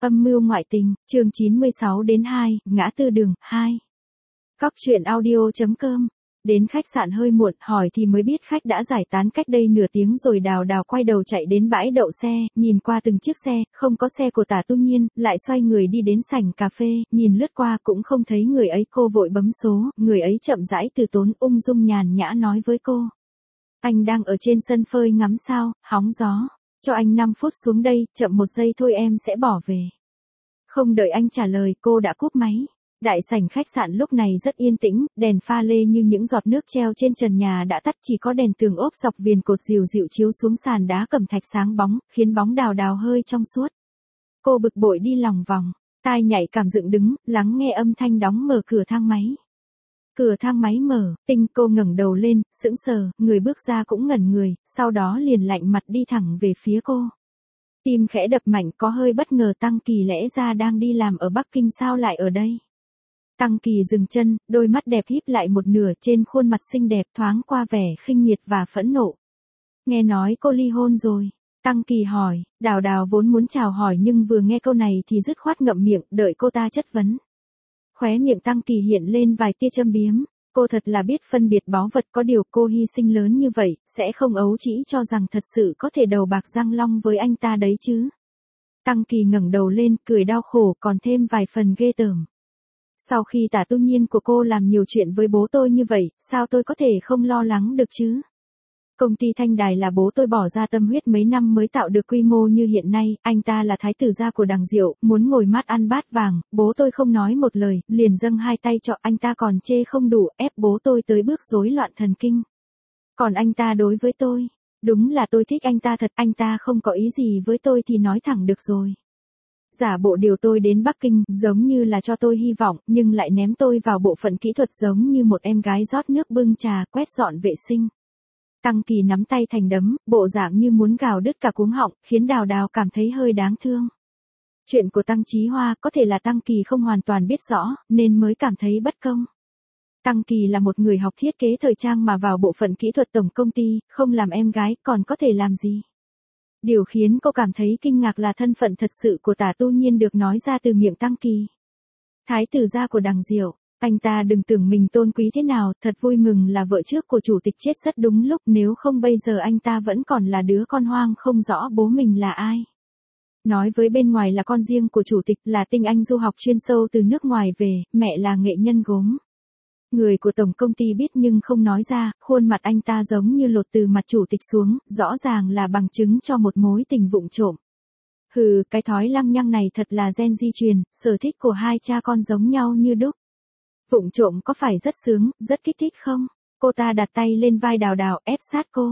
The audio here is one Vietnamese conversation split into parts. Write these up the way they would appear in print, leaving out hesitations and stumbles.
Âm mưu ngoại tình, chương 96-2, ngã tư đường, 2. Cóc truyện audio.com. Đến khách sạn hơi muộn, hỏi thì mới biết khách đã giải tán cách đây nửa tiếng rồi. Đào quay đầu chạy đến bãi đậu xe, nhìn qua từng chiếc xe, không có xe của Tả Tu Nhiên, lại xoay người đi đến sảnh cà phê, nhìn lướt qua cũng không thấy người ấy. Cô vội bấm số, người ấy chậm rãi từ tốn, ung dung nhàn nhã nói với cô. Anh đang ở trên sân phơi ngắm sao, hóng gió. Cho anh 5 phút xuống đây, chậm 1 giây thôi em sẽ bỏ về. Không đợi anh trả lời, cô đã cúp máy. Đại sảnh khách sạn lúc này rất yên tĩnh, đèn pha lê như những giọt nước treo trên trần nhà đã tắt, chỉ có đèn tường ốp dọc viền cột dịu dịu chiếu xuống sàn đá cẩm thạch sáng bóng, khiến bóng Đào hơi trong suốt. Cô bực bội đi lòng vòng, tai nhạy cảm dựng đứng, lắng nghe âm thanh đóng mở cửa thang máy. Cửa thang máy mở, cô ngẩng đầu lên, sững sờ, người bước ra cũng ngẩn người, sau đó liền lạnh mặt đi thẳng về phía cô. Tim khẽ đập mạnh, có hơi bất ngờ. Tăng Kỳ lẽ ra đang đi làm ở Bắc Kinh sao lại ở đây? Tăng Kỳ dừng chân, đôi mắt đẹp híp lại một nửa, trên khuôn mặt xinh đẹp thoáng qua vẻ khinh miệt và phẫn nộ. Nghe nói cô ly hôn rồi. Tăng Kỳ hỏi. Đào vốn muốn chào hỏi nhưng vừa nghe câu này thì dứt khoát ngậm miệng, đợi cô ta chất vấn. Khóe miệng Tăng Kỳ hiện lên vài tia châm biếm. Cô thật là biết phân biệt báu vật, có điều cô hy sinh lớn như vậy, sẽ không ấu trĩ cho rằng thật sự có thể đầu bạc răng long với anh ta đấy chứ. Tăng Kỳ ngẩng đầu lên, cười đau khổ, còn thêm vài phần ghê tởm. Sau khi Tả Tu Nhiên của cô làm nhiều chuyện với bố tôi như vậy, sao tôi có thể không lo lắng được chứ? Công ty Thanh Đài là bố tôi bỏ ra tâm huyết mấy năm mới tạo được quy mô như hiện nay, anh ta là thái tử gia của Đằng Diệu, muốn ngồi mát ăn bát vàng, bố tôi không nói một lời, liền dâng hai tay cho. Anh ta còn chê không đủ, ép bố tôi tới bước rối loạn thần kinh. Còn anh ta đối với tôi, đúng là tôi thích anh ta thật, anh ta không có ý gì với tôi thì nói thẳng được rồi. Giả bộ điều tôi đến Bắc Kinh, giống như là cho tôi hy vọng, nhưng lại ném tôi vào bộ phận kỹ thuật giống như một em gái rót nước bưng trà, quét dọn vệ sinh. Tăng Kỳ nắm tay thành đấm, bộ dạng như muốn gào đứt cả cuống họng, khiến Đào cảm thấy hơi đáng thương. Chuyện của Tăng Chí Hoa có thể là Tăng Kỳ không hoàn toàn biết rõ, nên mới cảm thấy bất công. Tăng Kỳ là một người học thiết kế thời trang mà vào bộ phận kỹ thuật tổng công ty, không làm em gái, còn có thể làm gì? Điều khiến cô cảm thấy kinh ngạc là thân phận thật sự của Tả Tu Nhiên được nói ra từ miệng Tăng Kỳ. Thái tử gia của Đằng Diệu. Anh ta đừng tưởng mình tôn quý thế nào, thật vui mừng là vợ trước của chủ tịch chết rất đúng lúc, nếu không bây giờ anh ta vẫn còn là đứa con hoang không rõ bố mình là ai. Nói với bên ngoài là con riêng của chủ tịch, là tinh anh du học chuyên sâu từ nước ngoài về, mẹ là nghệ nhân gốm. Người của tổng công ty biết nhưng không nói ra, khuôn mặt anh ta giống như lột từ mặt chủ tịch xuống, rõ ràng là bằng chứng cho một mối tình vụng trộm. Hừ, cái thói lăng nhăng này thật là gen di truyền, sở thích của hai cha con giống nhau như đúc. Vụng trộm có phải rất sướng, rất kích thích không? Cô ta đặt tay lên vai Đào, ép sát cô.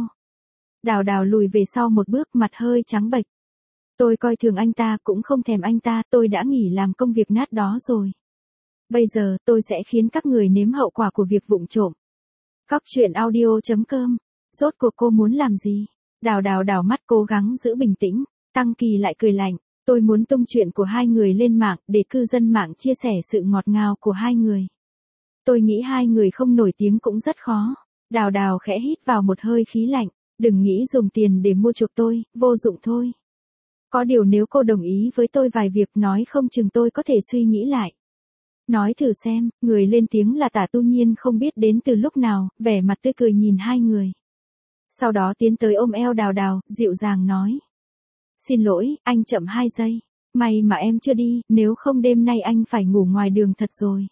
Đào lùi về sau một bước, mặt hơi trắng bệch. Tôi coi thường anh ta, cũng không thèm anh ta, tôi đã nghỉ làm công việc nát đó rồi. Bây giờ, tôi sẽ khiến các người nếm hậu quả của việc vụng trộm. Cóc truyện audio.com. Rốt cuộc cô muốn làm gì? Đào đảo mắt cố gắng giữ bình tĩnh. Tăng Kỳ lại cười lạnh. Tôi muốn tung chuyện của hai người lên mạng, để cư dân mạng chia sẻ sự ngọt ngào của hai người. Tôi nghĩ hai người không nổi tiếng cũng rất khó. Đào khẽ hít vào một hơi khí lạnh. Đừng nghĩ dùng tiền để mua chuộc tôi, vô dụng thôi. Có điều nếu cô đồng ý với tôi vài việc, nói không chừng tôi có thể suy nghĩ lại. Nói thử xem. Người lên tiếng là Tả Tu Nhiên không biết đến từ lúc nào, vẻ mặt tươi cười nhìn hai người. Sau đó tiến tới ôm eo Đào, dịu dàng nói. Xin lỗi, anh chậm 2 giây. May mà em chưa đi, nếu không đêm nay anh phải ngủ ngoài đường thật rồi.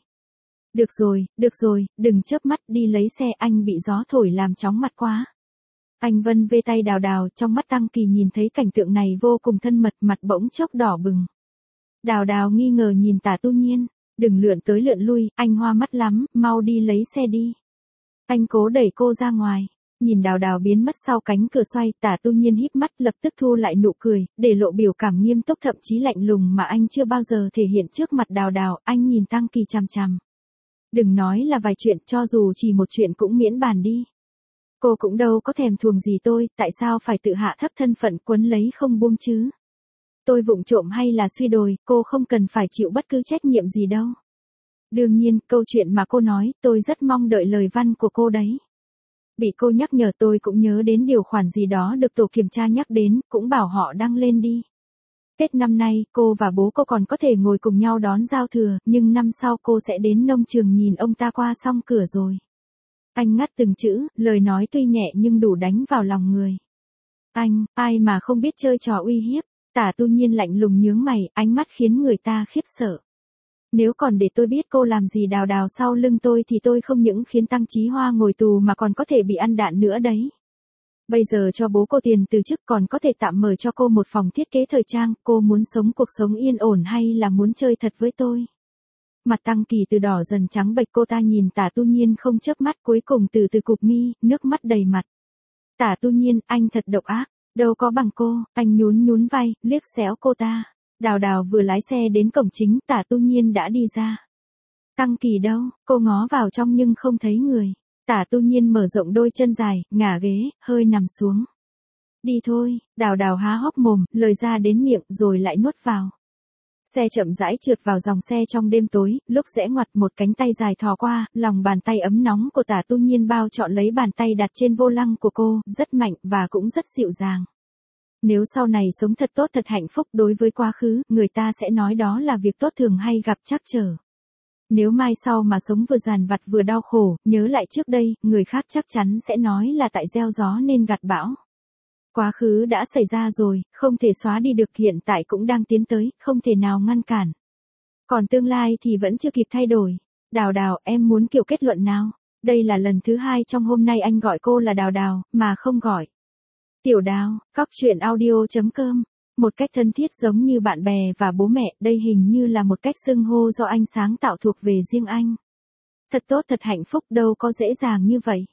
Được rồi, đừng chớp mắt, đi lấy xe, anh bị gió thổi làm chóng mặt quá. Anh vân vê tay Đào, trong mắt Tăng Kỳ nhìn thấy cảnh tượng này vô cùng thân mật, mặt bỗng chốc đỏ bừng. Đào nghi ngờ nhìn Tả Tu Nhiên. Đừng lượn tới lượn lui, anh hoa mắt lắm, mau đi lấy xe đi. Anh cố đẩy cô ra ngoài. Nhìn Đào biến mất sau cánh cửa xoay, Tả Tu Nhiên híp mắt, lập tức thu lại nụ cười, để lộ biểu cảm nghiêm túc thậm chí lạnh lùng mà anh chưa bao giờ thể hiện trước mặt Đào. Anh nhìn Tăng Kỳ chằm chằm. Đừng nói là vài chuyện, cho dù chỉ một chuyện cũng miễn bàn đi. Cô cũng đâu có thèm thuồng gì tôi, tại sao phải tự hạ thấp thân phận quấn lấy không buông chứ? Tôi vụng trộm hay là suy đồi, cô không cần phải chịu bất cứ trách nhiệm gì đâu. Đương nhiên, câu chuyện mà cô nói, tôi rất mong đợi lời văn của cô đấy. Bị cô nhắc nhở tôi cũng nhớ đến điều khoản gì đó được tổ kiểm tra nhắc đến, cũng bảo họ đăng lên đi. Tết năm nay, cô và bố cô còn có thể ngồi cùng nhau đón giao thừa, nhưng năm sau cô sẽ đến nông trường nhìn ông ta qua song cửa rồi. Anh ngắt từng chữ, lời nói tuy nhẹ nhưng đủ đánh vào lòng người. Anh, ai mà không biết chơi trò uy hiếp. Tả Tu Nhiên lạnh lùng nhướng mày, ánh mắt khiến người ta khiếp sợ. Nếu còn để tôi biết cô làm gì đào đào sau lưng tôi thì tôi không những khiến Tăng Chí Hoa ngồi tù mà còn có thể bị ăn đạn nữa đấy. Bây giờ cho bố cô tiền từ chức còn có thể tạm mời cho cô một phòng thiết kế thời trang, cô muốn sống cuộc sống yên ổn hay là muốn chơi thật với tôi? Mặt Tăng Kỳ từ đỏ dần trắng bệch, cô ta nhìn Tả Tu Nhiên không chớp mắt, cuối cùng từ từ cụp mi, nước mắt đầy mặt. Tả Tu Nhiên, anh thật độc ác, đâu có bằng cô, anh nhún nhún vai, liếc xéo cô ta. Đào đào vừa lái xe đến cổng chính, Tả Tu Nhiên đã đi ra. Tăng Kỳ đâu, cô ngó vào trong nhưng không thấy người. Tả Tu Nhiên mở rộng đôi chân dài, ngả ghế, hơi nằm xuống. Đi thôi, đào đào há hốc mồm, lời ra đến miệng rồi lại nuốt vào. Xe chậm rãi trượt vào dòng xe trong đêm tối, lúc rẽ ngoặt một cánh tay dài thò qua, lòng bàn tay ấm nóng của Tả Tu Nhiên bao trọn lấy bàn tay đặt trên vô lăng của cô, rất mạnh và cũng rất dịu dàng. Nếu sau này sống thật tốt thật hạnh phúc, đối với quá khứ, người ta sẽ nói đó là việc tốt thường hay gặp trắc trở. Nếu mai sau mà sống vừa dằn vặt vừa đau khổ, nhớ lại trước đây, người khác chắc chắn sẽ nói là tại gieo gió nên gặt bão. Quá khứ đã xảy ra rồi, không thể xóa đi được, hiện tại cũng đang tiến tới, không thể nào ngăn cản. Còn tương lai thì vẫn chưa kịp thay đổi. Đào đào, em muốn kiểu kết luận nào? Đây là lần thứ 2 trong hôm nay anh gọi cô là Đào Đào, mà không gọi Tiểu Đào. Cóc truyện audio.com. Một cách thân thiết giống như bạn bè và bố mẹ, đây hình như là một cách xưng hô do anh sáng tạo thuộc về riêng anh. Thật tốt thật hạnh phúc, đâu có dễ dàng như vậy.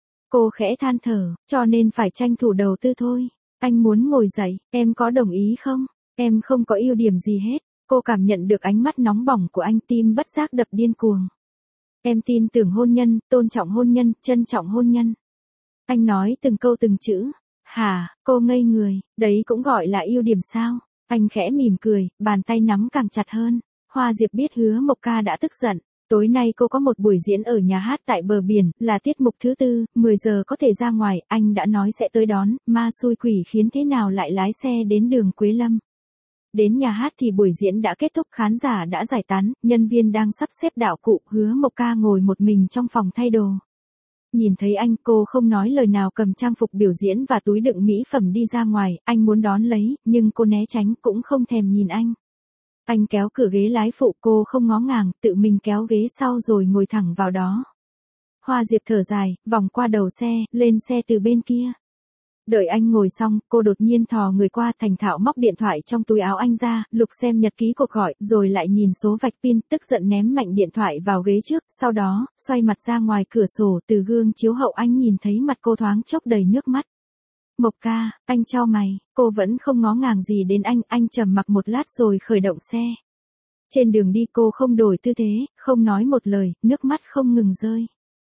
Cô khẽ than thở, cho nên phải tranh thủ đầu tư thôi. Anh muốn ngồi dậy, em có đồng ý không? Em không có ưu điểm gì hết. Cô cảm nhận được ánh mắt nóng bỏng của anh, tim bất giác đập điên cuồng. Em tin tưởng hôn nhân, tôn trọng hôn nhân, trân trọng hôn nhân. Anh nói từng câu từng chữ. Hả, cô ngây người, đấy cũng gọi là ưu điểm sao? Anh khẽ mỉm cười, bàn tay nắm càng chặt hơn. Hoa Diệp biết Hứa Mộc Ca đã tức giận. Tối nay cô có một buổi diễn ở nhà hát tại bờ biển, là tiết mục thứ 4, 10 giờ có thể ra ngoài, anh đã nói sẽ tới đón, ma xui quỷ khiến thế nào lại lái xe đến đường Quế Lâm. Đến nhà hát thì buổi diễn đã kết thúc, khán giả đã giải tán, nhân viên đang sắp xếp đạo cụ, Hứa Mộc Ca ngồi một mình trong phòng thay đồ. Nhìn thấy anh, cô không nói lời nào, cầm trang phục biểu diễn và túi đựng mỹ phẩm đi ra ngoài, anh muốn đón lấy, nhưng cô né tránh, cũng không thèm nhìn anh. Anh kéo cửa ghế lái phụ, cô không ngó ngàng, tự mình kéo ghế sau rồi ngồi thẳng vào đó. Hoa Diệp thở dài, vòng qua đầu xe, lên xe từ bên kia. Đợi anh ngồi xong, cô đột nhiên thò người qua, thành thạo móc điện thoại trong túi áo anh ra, lục xem nhật ký cuộc gọi, rồi lại nhìn số vạch pin, tức giận ném mạnh điện thoại vào ghế trước, sau đó, xoay mặt ra ngoài cửa sổ, từ gương chiếu hậu anh nhìn thấy mặt cô thoáng chốc đầy nước mắt. Mộc Ca, anh chau mày, cô vẫn không ngó ngàng gì đến anh trầm mặc một lát rồi khởi động xe. Trên đường đi cô không đổi tư thế, không nói một lời, nước mắt không ngừng rơi.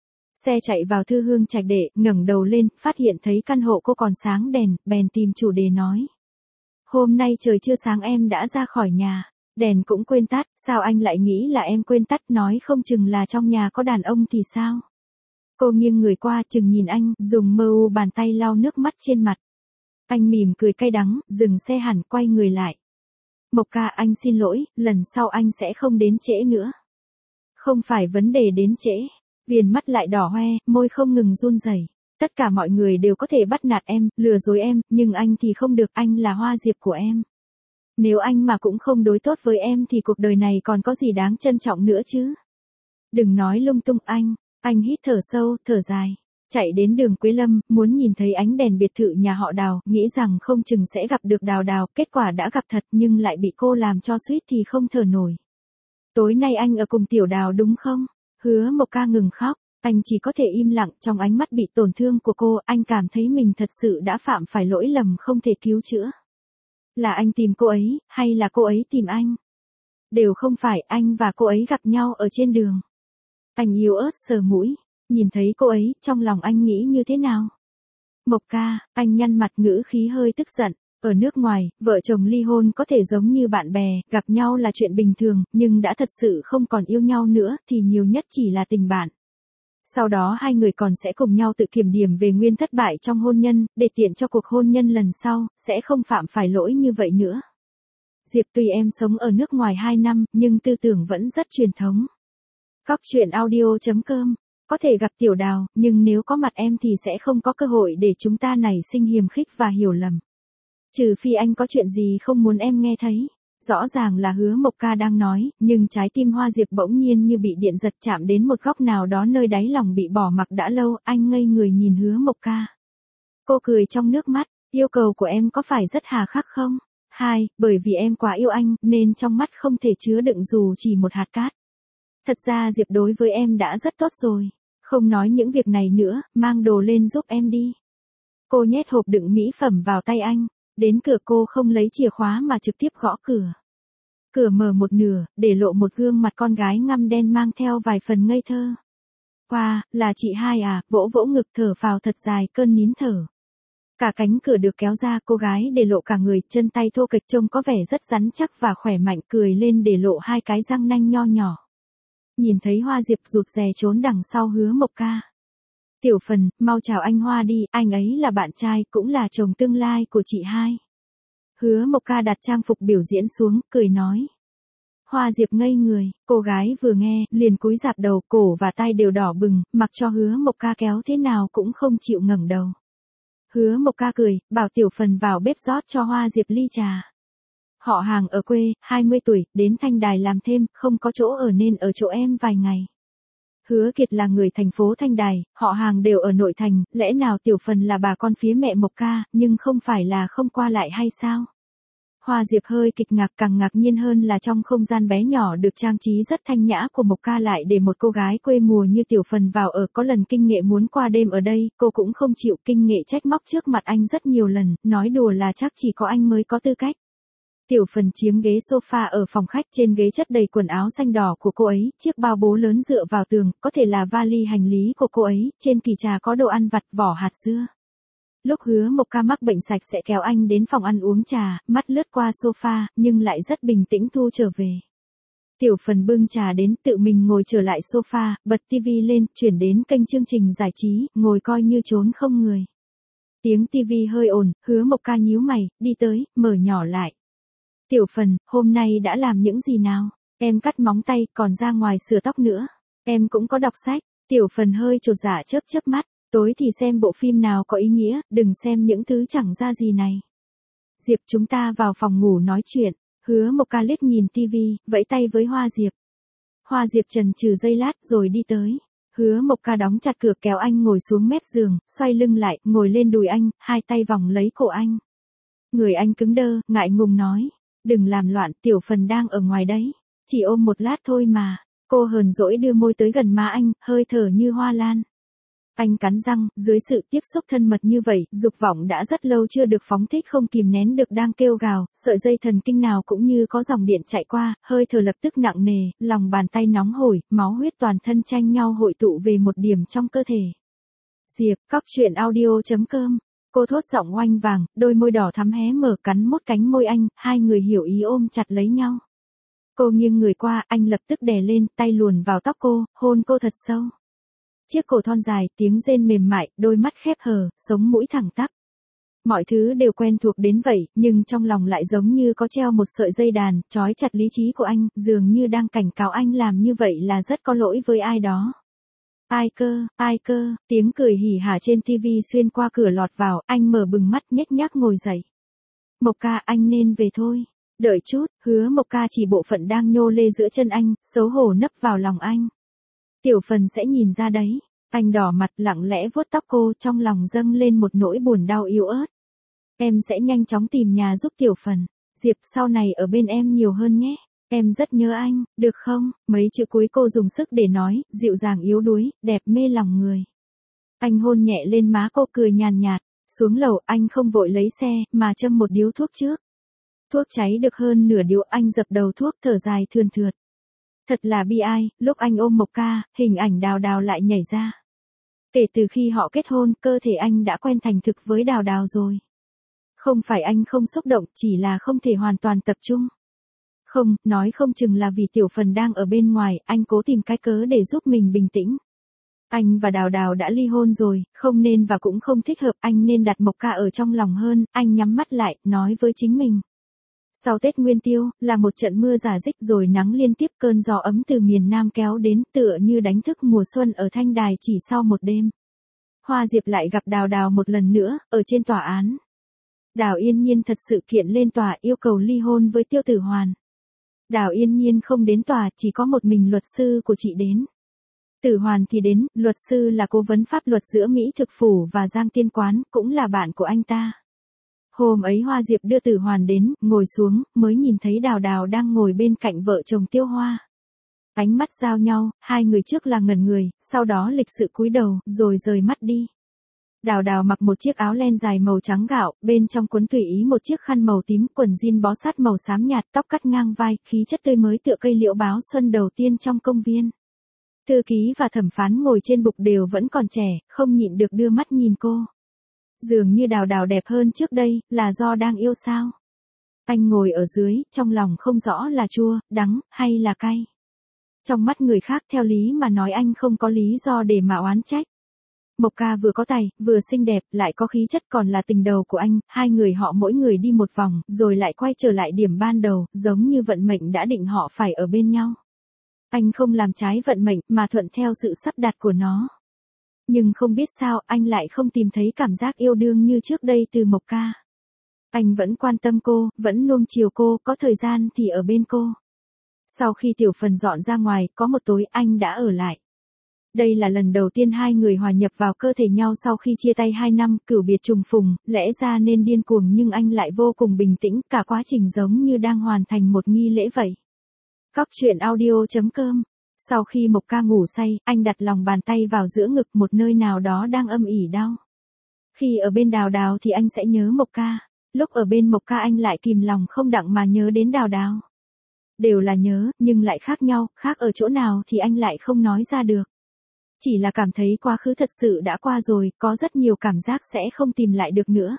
Xe chạy vào Thư Hương Trạch Đệ, ngẩng đầu lên, phát hiện thấy căn hộ cô còn sáng đèn, bèn tìm chủ đề nói. Hôm nay trời chưa sáng em đã ra khỏi nhà, đèn cũng quên tắt, sao anh lại nghĩ là em quên tắt, nói không chừng là trong nhà có đàn ông thì sao? Cô nghiêng người qua chừng nhìn anh, dùng mơ u bàn tay lau nước mắt trên mặt. Anh mỉm cười cay đắng, dừng xe hẳn, quay người lại. Mộc Ca, anh xin lỗi, lần sau anh sẽ không đến trễ nữa. Không phải vấn đề đến trễ. Viền mắt lại đỏ hoe, môi không ngừng run rẩy. Tất cả mọi người đều có thể bắt nạt em, lừa dối em, nhưng anh thì không được, anh là Hoa Diệp của em. Nếu anh mà cũng không đối tốt với em thì cuộc đời này còn có gì đáng trân trọng nữa chứ? Đừng nói lung tung anh hít thở sâu, thở dài. Chạy đến đường Quế Lâm, muốn nhìn thấy ánh đèn biệt thự nhà họ Đào, nghĩ rằng không chừng sẽ gặp được Đào Đào, kết quả đã gặp thật nhưng lại bị cô làm cho suýt thì không thở nổi. Tối nay anh ở cùng Tiểu Đào đúng không? Hứa Mộc Ca ngừng khóc, anh chỉ có thể im lặng, trong ánh mắt bị tổn thương của cô, anh cảm thấy mình thật sự đã phạm phải lỗi lầm không thể cứu chữa. Là anh tìm cô ấy, hay là cô ấy tìm anh? Đều không phải, anh và cô ấy gặp nhau ở trên đường. Anh yếu ớt sờ mũi, nhìn thấy cô ấy, trong lòng anh nghĩ như thế nào? Mộc Ca, anh nhăn mặt, ngữ khí hơi tức giận. Ở nước ngoài, vợ chồng ly hôn có thể giống như bạn bè, gặp nhau là chuyện bình thường, nhưng đã thật sự không còn yêu nhau nữa thì nhiều nhất chỉ là tình bạn. Sau đó hai người còn sẽ cùng nhau tự kiểm điểm về nguyên thất bại trong hôn nhân, để tiện cho cuộc hôn nhân lần sau, sẽ không phạm phải lỗi như vậy nữa. Diệp tuy em sống ở nước ngoài 2 năm, nhưng tư tưởng vẫn rất truyền thống. Cóc truyện audio.com. Có thể gặp Tiểu Đào, nhưng nếu có mặt em thì sẽ không có cơ hội để chúng ta nảy sinh hiềm khích và hiểu lầm. Trừ phi anh có chuyện gì không muốn em nghe thấy. Rõ ràng là Hứa Mộc Ca đang nói, nhưng trái tim Hoa Diệp bỗng nhiên như bị điện giật chạm đến một góc nào đó nơi đáy lòng bị bỏ mặc đã lâu, anh ngây người nhìn Hứa Mộc Ca. Cô cười trong nước mắt, yêu cầu của em có phải rất hà khắc không? 2. Bởi vì em quá yêu anh, nên trong mắt không thể chứa đựng dù chỉ một hạt cát. Thật ra Diệp đối với em đã rất tốt rồi. Không nói những việc này nữa, mang đồ lên giúp em đi. Cô nhét hộp đựng mỹ phẩm vào tay anh. Đến cửa cô không lấy chìa khóa mà trực tiếp gõ cửa. Cửa mở một nửa, để lộ một gương mặt con gái ngăm đen mang theo vài phần ngây thơ. Wow, là chị Hai à, vỗ vỗ ngực thở phào thật dài cơn nín thở. Cả cánh cửa được kéo ra, cô gái để lộ cả người, chân tay thô kệch trông có vẻ rất rắn chắc và khỏe mạnh, cười lên để lộ 2 cái răng nanh nho nhỏ. Nhìn thấy Hoa Diệp rụt rè trốn đằng sau Hứa Mộc Ca. Tiểu Phần, mau chào anh Hoa đi, anh ấy là bạn trai, cũng là chồng tương lai của chị Hai. Hứa Mộc Ca đặt trang phục biểu diễn xuống, cười nói. Hoa Diệp ngây người, cô gái vừa nghe, liền cúi rạp đầu, cổ và tai đều đỏ bừng, mặc cho Hứa Mộc Ca kéo thế nào cũng không chịu ngẩng đầu. Hứa Mộc Ca cười, bảo Tiểu Phần vào bếp rót cho Hoa Diệp ly trà. Họ hàng ở quê, 20 tuổi, đến Thanh Đài làm thêm, không có chỗ ở nên ở chỗ em vài ngày. Hứa Kiệt là người thành phố Thanh Đài, họ hàng đều ở nội thành, lẽ nào Tiểu Phần là bà con phía mẹ Mộc Ca, nhưng không phải là không qua lại hay sao? Hoa Diệp hơi kịch ngạc, càng ngạc nhiên hơn là trong không gian bé nhỏ được trang trí rất thanh nhã của Mộc Ca lại để một cô gái quê mùa như Tiểu Phần vào ở. Có lần Kinh Nghệ muốn qua đêm ở đây, cô cũng không chịu. Kinh Nghệ trách móc trước mặt anh rất nhiều lần, nói đùa là chắc chỉ có anh mới có tư cách. Tiểu Phần chiếm ghế sofa ở phòng khách, trên ghế chất đầy quần áo xanh đỏ của cô ấy, chiếc bao bố lớn dựa vào tường, có thể là vali hành lý của cô ấy, trên kỷ trà có đồ ăn vặt, vỏ hạt dưa. Lúc Hứa Mộc Ca mắc bệnh sạch sẽ kéo anh đến phòng ăn uống trà, mắt lướt qua sofa, nhưng lại rất bình tĩnh thu trở về. Tiểu Phần bưng trà đến, tự mình ngồi trở lại sofa, bật tivi lên, chuyển đến kênh chương trình giải trí, ngồi coi như trốn không người. Tiếng tivi hơi ồn, Hứa Mộc Ca nhíu mày, đi tới, mở nhỏ lại. Tiểu Phần, hôm nay đã làm những gì nào? Em cắt móng tay, còn ra ngoài sửa tóc nữa. Em cũng có đọc sách. Tiểu Phần hơi chột dạ chớp chớp mắt. Tối thì xem bộ phim nào có ý nghĩa, đừng xem những thứ chẳng ra gì này. Diệp, chúng ta vào phòng ngủ nói chuyện. Hứa Mộc Ca liếc nhìn tivi, vẫy tay với Hoa Diệp. Hoa Diệp chần chừ giây lát rồi đi tới. Hứa Mộc Ca đóng chặt cửa, kéo anh ngồi xuống mép giường, xoay lưng lại, ngồi lên đùi anh, 2 tay vòng lấy cổ anh. Người anh cứng đơ, ngại ngùng nói. Đừng làm loạn, Tiểu Phần đang ở ngoài đấy. Chỉ ôm một lát thôi mà. Cô hờn dỗi đưa môi tới gần má anh, hơi thở như hoa lan. Anh cắn răng, dưới sự tiếp xúc thân mật như vậy, dục vọng đã rất lâu chưa được phóng thích, không kìm nén được đang kêu gào, sợi dây thần kinh nào cũng như có dòng điện chạy qua, hơi thở lập tức nặng nề, lòng bàn tay nóng hổi, máu huyết toàn thân tranh nhau hội tụ về một điểm trong cơ thể. Diệp, cóc truyện audio.com. Cô thốt giọng oanh vàng, đôi môi đỏ thắm hé mở, cắn mốt cánh môi anh, 2 người hiểu ý ôm chặt lấy nhau. Cô nghiêng người qua, anh lập tức đè lên, tay luồn vào tóc cô, hôn cô thật sâu. Chiếc cổ thon dài, tiếng rên mềm mại, đôi mắt khép hờ, sống mũi thẳng tắp. Mọi thứ đều quen thuộc đến vậy, nhưng trong lòng lại giống như có treo một sợi dây đàn, trói chặt lý trí của anh, dường như đang cảnh cáo anh làm như vậy là rất có lỗi với ai đó. Ai cơ, tiếng cười hỉ hả trên tivi xuyên qua cửa lọt vào, anh mở bừng mắt nhếch nhác ngồi dậy. Mộc Ca, anh nên về thôi. Đợi chút, Hứa Mộc Ca chỉ bộ phận đang nhô lê giữa chân anh, xấu hổ nấp vào lòng anh. Tiểu Phần sẽ nhìn ra đấy. Anh đỏ mặt lặng lẽ vuốt tóc cô, trong lòng dâng lên một nỗi buồn đau yếu ớt. Em sẽ nhanh chóng tìm nhà giúp Tiểu Phần. Diệp, sau này ở bên em nhiều hơn nhé. Em rất nhớ anh, được không? Mấy chữ cuối cô dùng sức để nói, dịu dàng yếu đuối, đẹp mê lòng người. Anh hôn nhẹ lên má cô, cười nhàn nhạt. Xuống lầu, anh không vội lấy xe, mà châm một điếu thuốc trước. Thuốc cháy được hơn nửa điếu, anh dập đầu thuốc, thở dài thườn thượt. Thật là bi ai, lúc anh ôm Mộc Ca, hình ảnh Đào Đào lại nhảy ra. Kể từ khi họ kết hôn, cơ thể anh đã quen thành thực với Đào Đào rồi. Không phải anh không xúc động, chỉ là không thể hoàn toàn tập trung. Không, nói không chừng là vì Tiểu Phần đang ở bên ngoài, anh cố tìm cái cớ để giúp mình bình tĩnh. Anh và Đào Đào đã ly hôn rồi, không nên và cũng không thích hợp, anh nên đặt Mộc Ca ở trong lòng hơn, anh nhắm mắt lại, nói với chính mình. Sau Tết Nguyên Tiêu, là một trận mưa rả rích rồi nắng liên tiếp, cơn gió ấm từ miền Nam kéo đến tựa như đánh thức mùa xuân ở Thanh Đài chỉ sau một đêm. Hoa Diệp lại gặp Đào Đào một lần nữa, ở trên tòa án. Đào Yên Nhiên thật sự kiện lên tòa yêu cầu ly hôn với Tiêu Tử Hoàn. Đào Yên Nhiên không đến tòa, chỉ có một mình luật sư của chị đến. Tử Hoàn thì đến, luật sư là cố vấn pháp luật giữa Mỹ Thực Phủ và Giang Tiên Quán, cũng là bạn của anh ta. Hôm ấy Hoa Diệp đưa Tử Hoàn đến, ngồi xuống, mới nhìn thấy Đào Đào đang ngồi bên cạnh vợ chồng Tiêu Hoa. Ánh mắt giao nhau, hai người trước là ngẩn người, sau đó lịch sự cúi đầu, rồi rời mắt đi. Đào Đào mặc một chiếc áo len dài màu trắng gạo, bên trong quấn tùy ý một chiếc khăn màu tím, quần jean bó sát màu xám nhạt, tóc cắt ngang vai, khí chất tươi mới tựa cây liễu báo xuân đầu tiên trong công viên. Thư ký và thẩm phán ngồi trên bục đều vẫn còn trẻ, không nhịn được đưa mắt nhìn cô. Dường như Đào Đào đẹp hơn trước đây, là do đang yêu sao? Anh ngồi ở dưới, trong lòng không rõ là chua, đắng, hay là cay. Trong mắt người khác theo lý mà nói anh không có lý do để mà oán trách. Mộc Ca vừa có tài, vừa xinh đẹp, lại có khí chất còn là tình đầu của anh, hai người họ mỗi người đi một vòng, rồi lại quay trở lại điểm ban đầu, giống như vận mệnh đã định họ phải ở bên nhau. Anh không làm trái vận mệnh, mà thuận theo sự sắp đặt của nó. Nhưng không biết sao, anh lại không tìm thấy cảm giác yêu đương như trước đây từ Mộc Ca. Anh vẫn quan tâm cô, vẫn nuông chiều cô, có thời gian thì ở bên cô. Sau khi Tiểu Phần dọn ra ngoài, có một tối anh đã ở lại. Đây là lần đầu tiên hai người hòa nhập vào cơ thể nhau sau khi chia tay 2 năm, cửu biệt trùng phùng, lẽ ra nên điên cuồng nhưng anh lại vô cùng bình tĩnh, cả quá trình giống như đang hoàn thành một nghi lễ vậy. Cóc truyện audio.com. Sau khi Mộc Ca ngủ say, anh đặt lòng bàn tay vào giữa ngực, một nơi nào đó đang âm ỉ đau. Khi ở bên Đào Đào thì anh sẽ nhớ Mộc Ca. Lúc ở bên Mộc Ca anh lại kìm lòng không đặng mà nhớ đến Đào Đào. Đều là nhớ, nhưng lại khác nhau, khác ở chỗ nào thì anh lại không nói ra được. Chỉ là cảm thấy quá khứ thật sự đã qua rồi, có rất nhiều cảm giác sẽ không tìm lại được nữa.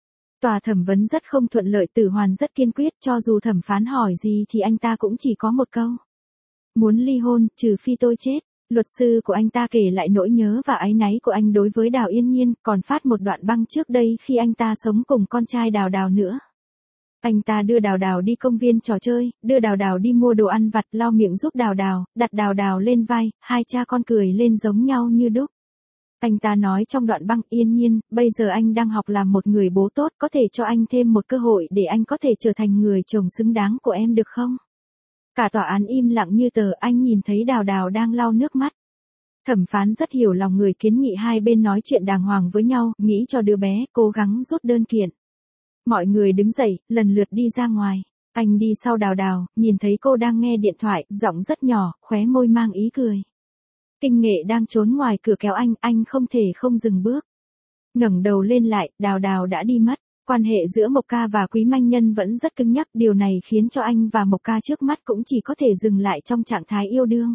Tòa thẩm vấn rất không thuận lợi, Tử Hoàn rất kiên quyết, cho dù thẩm phán hỏi gì thì anh ta cũng chỉ có một câu. Muốn ly hôn, trừ phi tôi chết. Luật sư của anh ta kể lại nỗi nhớ và áy náy của anh đối với Đào Yên Nhiên, còn phát một đoạn băng trước đây khi anh ta sống cùng con trai Đào Đào nữa. Anh ta đưa Đào Đào đi công viên trò chơi, đưa Đào Đào đi mua đồ ăn vặt, lau miệng giúp Đào Đào, đặt Đào Đào lên vai, hai cha con cười lên giống nhau như đúc. Anh ta nói trong đoạn băng, Yên Nhiên, bây giờ anh đang học làm một người bố tốt, có thể cho anh thêm một cơ hội để anh có thể trở thành người chồng xứng đáng của em được không? Cả tòa án im lặng như tờ, anh nhìn thấy Đào Đào đang lau nước mắt. Thẩm phán rất hiểu lòng người, kiến nghị hai bên nói chuyện đàng hoàng với nhau, nghĩ cho đứa bé, cố gắng rút đơn kiện. Mọi người đứng dậy, lần lượt đi ra ngoài. Anh đi sau Đào Đào, nhìn thấy cô đang nghe điện thoại, giọng rất nhỏ, khóe môi mang ý cười. Kinh Nghệ đang trốn ngoài cửa kéo anh không thể không dừng bước. Ngẩng đầu lên lại, Đào Đào đã đi mất. Quan hệ giữa Mộc Ca và Quý Manh Nhân vẫn rất cứng nhắc, điều này khiến cho anh và Mộc Ca trước mắt cũng chỉ có thể dừng lại trong trạng thái yêu đương.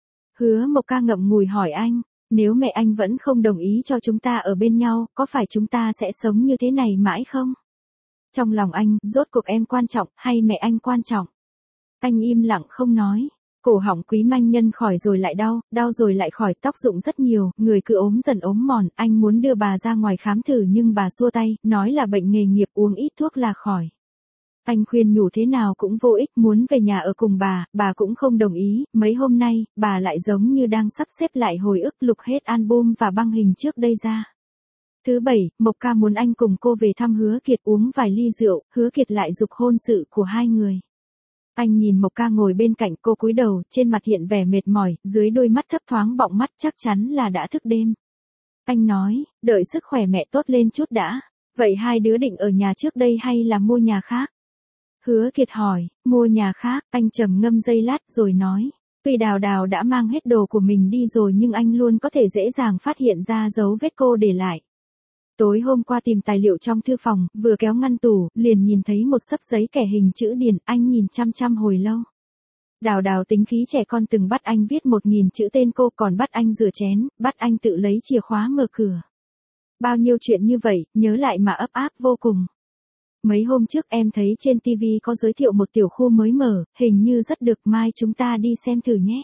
Hứa Mộc Ca ngậm ngùi hỏi anh, nếu mẹ anh vẫn không đồng ý cho chúng ta ở bên nhau, có phải chúng ta sẽ sống như thế này mãi không? Trong lòng anh, rốt cuộc em quan trọng, hay mẹ anh quan trọng? Anh im lặng không nói. Cổ họng Quý Manh Nhân khỏi rồi lại đau, đau rồi lại khỏi, tóc rụng rất nhiều, người cứ ốm dần ốm mòn, anh muốn đưa bà ra ngoài khám thử nhưng bà xua tay, nói là bệnh nghề nghiệp, uống ít thuốc là khỏi. Anh khuyên nhủ thế nào cũng vô ích, muốn về nhà ở cùng bà cũng không đồng ý, mấy hôm nay, bà lại giống như đang sắp xếp lại hồi ức, lục hết album và băng hình trước đây ra. Thứ bảy, Mộc Ca muốn anh cùng cô về thăm Hứa Kiệt uống vài ly rượu, Hứa Kiệt lại giục hôn sự của hai người. Anh nhìn Mộc Ca ngồi bên cạnh, cô cúi đầu, trên mặt hiện vẻ mệt mỏi, dưới đôi mắt thấp thoáng bọng mắt, chắc chắn là đã thức đêm. Anh nói, đợi sức khỏe mẹ tốt lên chút đã. Vậy hai đứa định ở nhà trước đây hay là mua nhà khác? Hứa Kiệt hỏi, mua nhà khác, anh trầm ngâm giây lát rồi nói. Tuy Đào Đào đã mang hết đồ của mình đi rồi nhưng anh luôn có thể dễ dàng phát hiện ra dấu vết cô để lại. Tối hôm qua tìm tài liệu trong thư phòng, vừa kéo ngăn tủ, liền nhìn thấy một xấp giấy kẻ hình chữ điền, anh nhìn chăm chăm hồi lâu. Đào Đào tính khí trẻ con từng bắt anh viết 1000 chữ tên cô, còn bắt anh rửa chén, bắt anh tự lấy chìa khóa mở cửa. Bao nhiêu chuyện như vậy, nhớ lại mà ấp áp vô cùng. Mấy hôm trước em thấy trên TV có giới thiệu một tiểu khu mới mở, hình như rất được, mai chúng ta đi xem thử nhé.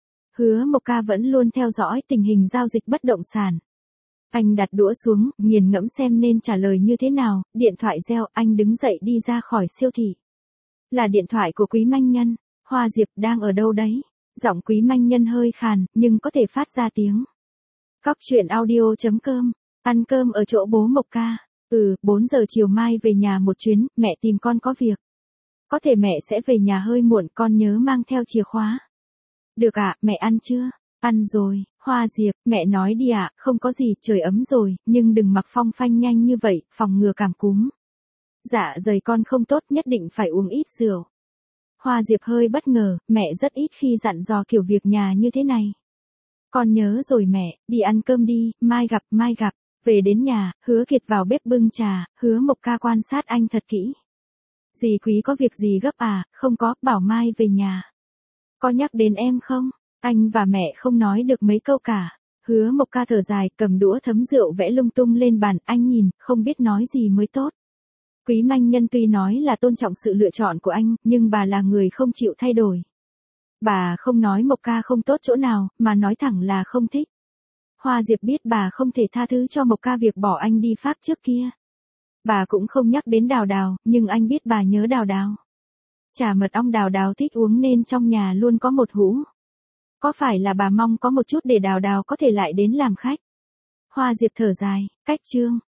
Hứa Mộc Ca vẫn luôn theo dõi tình hình giao dịch bất động sản. Anh đặt đũa xuống, nghiền ngẫm xem nên trả lời như thế nào, điện thoại reo, anh đứng dậy đi ra khỏi siêu thị. Là điện thoại của Quý Manh Nhân. Hoa Diệp đang ở đâu đấy? Giọng Quý Manh Nhân hơi khàn, nhưng có thể phát ra tiếng. Cóc truyện audio.com. Ăn cơm ở chỗ bố Mộc Ca. 4 giờ chiều mai về nhà một chuyến, mẹ tìm con có việc. Có thể mẹ sẽ về nhà hơi muộn, con nhớ mang theo chìa khóa. Được ạ, mẹ ăn chưa? Ăn rồi. Hoa Diệp, mẹ nói đi ạ, không có gì, trời ấm rồi, nhưng đừng mặc phong phanh nhanh như vậy, phòng ngừa cảm cúm. Dạ dày con không tốt, nhất định phải uống ít rượu. Hoa Diệp hơi bất ngờ, mẹ rất ít khi dặn dò kiểu việc nhà như thế này. Con nhớ rồi mẹ, đi ăn cơm đi, mai gặp. Về đến nhà, Hứa Kiệt vào bếp bưng trà, Hứa Mộc Ca quan sát anh thật kỹ. Dì Quý có việc gì gấp à? Không có, bảo mai về nhà. Có nhắc đến em không? Anh và mẹ không nói được mấy câu cả. Hứa Mộc Ca thở dài, cầm đũa thấm rượu vẽ lung tung lên bàn, anh nhìn, không biết nói gì mới tốt. Quý Manh Nhân tuy nói là tôn trọng sự lựa chọn của anh, nhưng bà là người không chịu thay đổi. Bà không nói Mộc Ca không tốt chỗ nào, mà nói thẳng là không thích. Hoa Diệp biết bà không thể tha thứ cho Mộc Ca việc bỏ anh đi Pháp trước kia. Bà cũng không nhắc đến Đào Đào, nhưng anh biết bà nhớ Đào Đào. Trà mật ong Đào Đào thích uống nên trong nhà luôn có một hũ. Có phải là bà mong có một chút để Đào Đào có thể lại đến làm khách? Hoa Diệp thở dài, cách chương.